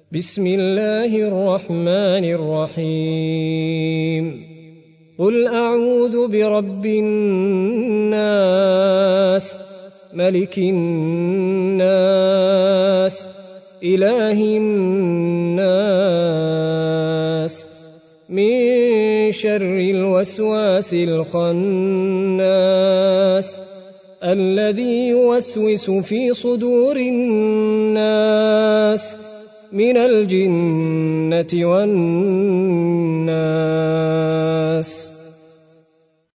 بسم الله الرحمن الرحيم قل أعوذ برب الناس ملك الناس إله الناس من شر الوسواس الخناس الذي يوسوس في صدور الناس من الجنة والناس.